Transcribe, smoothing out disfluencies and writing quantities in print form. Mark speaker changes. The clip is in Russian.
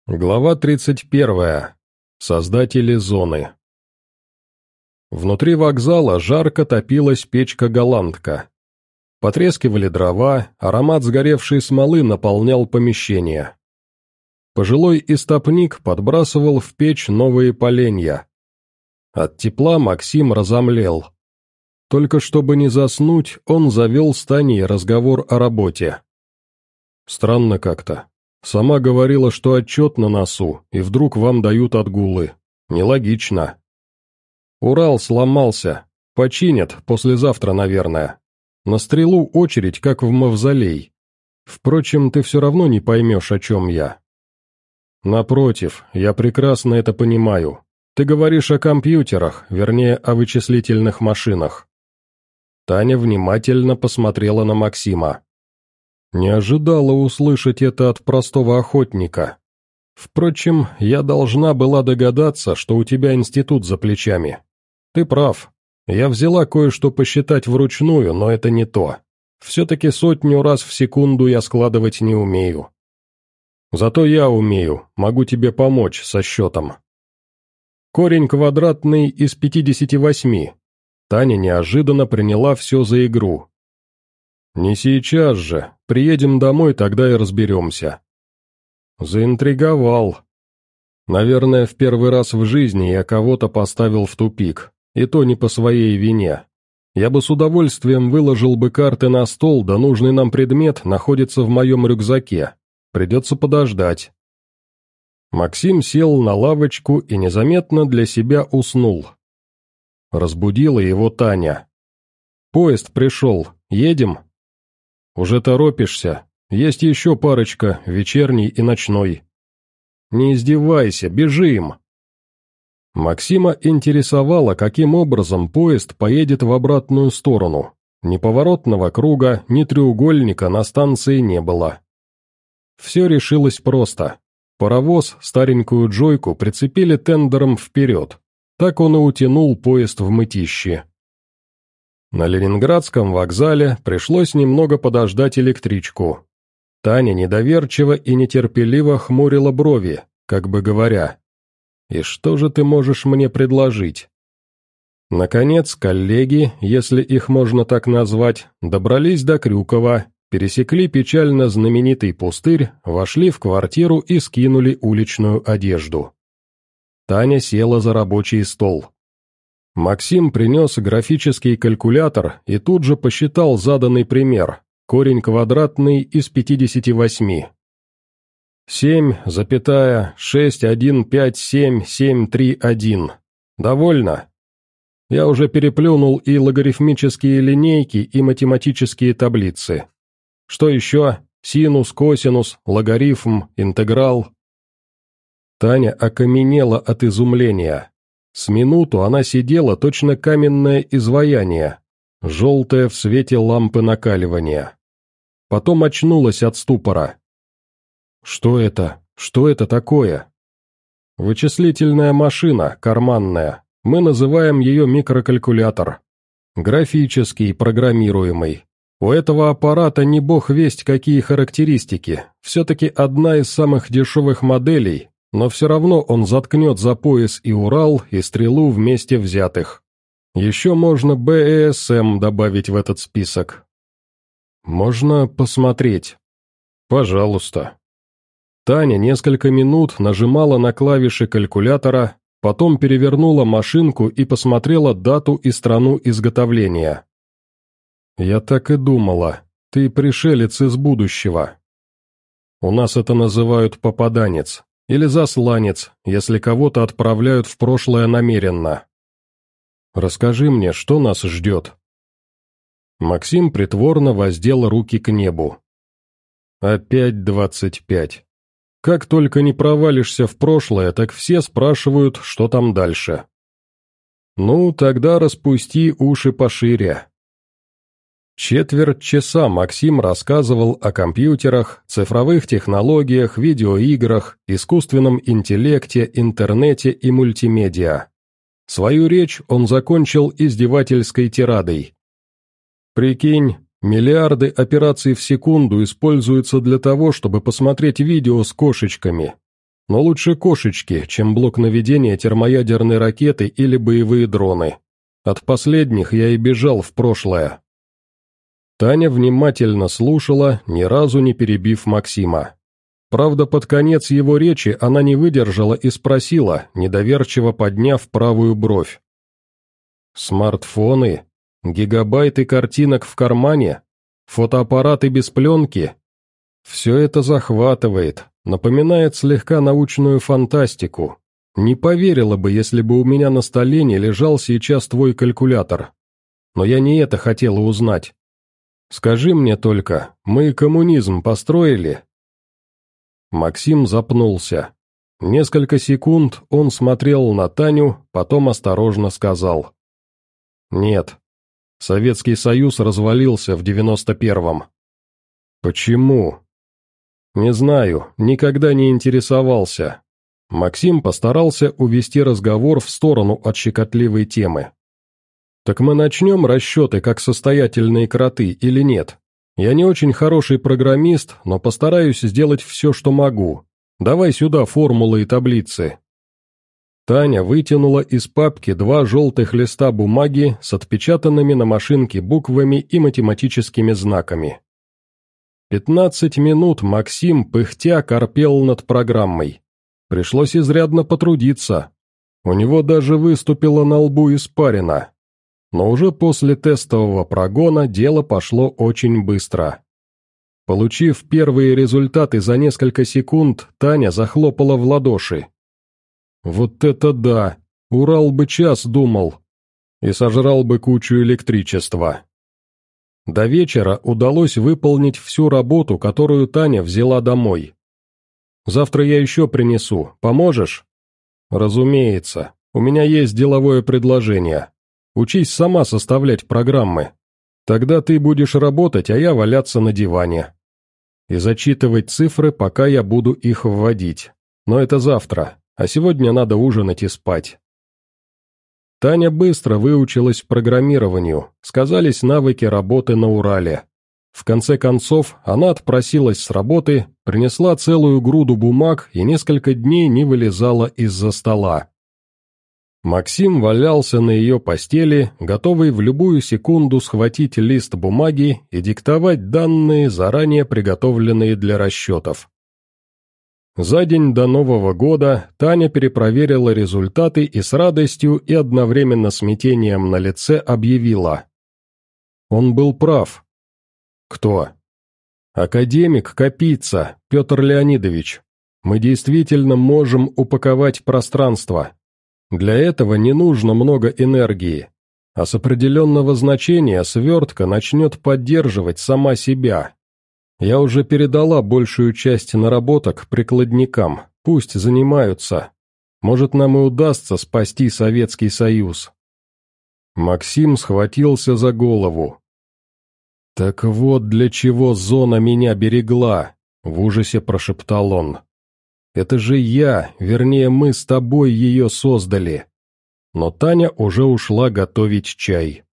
Speaker 1: Глава 31. Создатели зоны. Внутри вокзала жарко топилась печка-голландка. Потрескивали дрова, аромат сгоревшей смолы наполнял помещение. Пожилой истопник подбрасывал в печь новые поленья. От тепла Максим разомлел. Только чтобы не заснуть, он завел с Таней разговор о работе. Странно как-то. Сама говорила, что отчет на носу, и вдруг вам дают отгулы. Нелогично. Урал сломался. Починят, послезавтра, наверное. На стрелу очередь, как в мавзолей. Впрочем, ты все равно не поймешь, о чем я. Напротив, я прекрасно это понимаю. Ты говоришь о компьютерах, вернее, о вычислительных машинах. Таня внимательно посмотрела на Максима. Не ожидала услышать это от простого охотника. Впрочем, я должна была догадаться, что у тебя институт за плечами. Ты прав. Я взяла кое-что посчитать вручную, но это не то. Все-таки 100 раз в секунду я складывать не умею. Зато я умею, могу тебе помочь со счетом. Корень квадратный из 58. Таня неожиданно приняла все за игру. Не сейчас же, приедем домой, тогда и разберемся. Заинтриговал. Наверное, в первый раз в жизни я кого-то поставил в тупик, и то не по своей вине. Я бы с удовольствием выложил бы карты на стол, да нужный нам предмет находится в моем рюкзаке. Придется подождать. Максим сел на лавочку и незаметно для себя уснул. Разбудила его Таня. «Поезд пришел, едем?» «Уже торопишься? Есть еще парочка, вечерний и ночной». «Не издевайся, бежим!» Максима интересовало, каким образом поезд поедет в обратную сторону. Ни поворотного круга, ни треугольника на станции не было. Все решилось просто. Паровоз, старенькую джойку, прицепили тендером вперед. Так он и утянул поезд в мытищи. На Ленинградском вокзале пришлось немного подождать электричку. Таня недоверчиво и нетерпеливо хмурила брови, как бы говоря: «И что же ты можешь мне предложить?» Наконец, коллеги, если их можно так назвать, добрались до Крюкова, пересекли печально знаменитый пустырь, вошли в квартиру и скинули уличную одежду. Таня села за рабочий стол. Максим принес графический калькулятор и тут же посчитал заданный пример, корень квадратный из 58. 7,6157731. Довольно? Я уже переплюнул и логарифмические линейки, и математические таблицы. Что еще? Синус, косинус, логарифм, интеграл. Таня окаменела от изумления. С минуту она сидела точно каменное изваяние, желтое в свете лампы накаливания. Потом очнулась от ступора. «Что это? Что это такое?» «Вычислительная машина, карманная. Мы называем ее микрокалькулятор. Графический, программируемый. У этого аппарата не бог весть какие характеристики, все-таки одна из самых дешевых моделей, но все равно он заткнет за пояс и Урал, и стрелу вместе взятых. Еще можно БЭСМ добавить в этот список. Можно посмотреть? Пожалуйста. Таня несколько минут нажимала на клавиши калькулятора, потом перевернула машинку и посмотрела дату и страну изготовления. «Я так и думала, ты пришелец из будущего. У нас это называют попаданец. Или засланец, если кого-то отправляют в прошлое намеренно. Расскажи мне, что нас ждет?» Максим притворно воздел руки к небу. «Опять 25. Как только не провалишься в прошлое, так все спрашивают, что там дальше. Ну, тогда распусти уши пошире». Четверть часа Максим рассказывал о компьютерах, цифровых технологиях, видеоиграх, искусственном интеллекте, интернете и мультимедиа. Свою речь он закончил издевательской тирадой. «Прикинь, миллиарды операций в секунду используются для того, чтобы посмотреть видео с кошечками. Но лучше кошечки, чем блок наведения термоядерной ракеты или боевые дроны. От последних я и бежал в прошлое. Таня внимательно слушала, ни разу не перебив Максима. Правда, под конец его речи она не выдержала и спросила, недоверчиво подняв правую бровь. «Смартфоны? Гигабайты картинок в кармане? Фотоаппараты без пленки? Все это захватывает, напоминает слегка научную фантастику. Не поверила бы, если бы у меня на столе не лежал сейчас твой калькулятор. Но я не это хотела узнать. Скажи мне только, мы коммунизм построили?» Максим запнулся. Несколько секунд он смотрел на Таню, потом осторожно сказал. «Нет. Советский Союз развалился в 91-м». «Почему?» «Не знаю, никогда не интересовался». Максим постарался увести разговор в сторону от щекотливой темы. «Так мы начнем расчеты как состоятельные кроты или нет? Я не очень хороший программист, но постараюсь сделать все, что могу. Давай сюда формулы и таблицы». Таня вытянула из папки 2 желтых листа бумаги с отпечатанными на машинке буквами и математическими знаками. 15 минут Максим, пыхтя, корпел над программой. Пришлось изрядно потрудиться. У него даже выступила на лбу испарина. Но уже после тестового прогона дело пошло очень быстро. Получив первые результаты за несколько секунд, Таня захлопала в ладоши. «Вот это да! Урал бы час думал!» И сожрал бы кучу электричества. До вечера удалось выполнить всю работу, которую Таня взяла домой. «Завтра я еще принесу. Поможешь?» «Разумеется. У меня есть деловое предложение. Учись сама составлять программы. Тогда ты будешь работать, а я валяться на диване. И зачитывать цифры, пока я буду их вводить. Но это завтра, а сегодня надо ужинать и спать». Таня быстро выучилась программированию, сказались навыки работы на Урале. В конце концов, она отпросилась с работы, принесла целую груду бумаг и несколько дней не вылезала из-за стола. Максим валялся на ее постели, готовый в любую секунду схватить лист бумаги и диктовать данные, заранее приготовленные для расчетов. За день до Нового года Таня перепроверила результаты и с радостью и одновременно смятением на лице объявила. Он был прав. Кто? Академик Капица, Петр Леонидович. Мы действительно можем упаковать пространство. Для этого не нужно много энергии, а с определенного значения свертка начнет поддерживать сама себя. Я уже передала большую часть наработок прикладникам, пусть занимаются. Может, нам и удастся спасти Советский Союз. Максим схватился за голову. «Так вот для чего зона меня берегла», — в ужасе прошептал он. «Это же я, вернее, мы с тобой ее создали». Но Таня уже ушла готовить чай.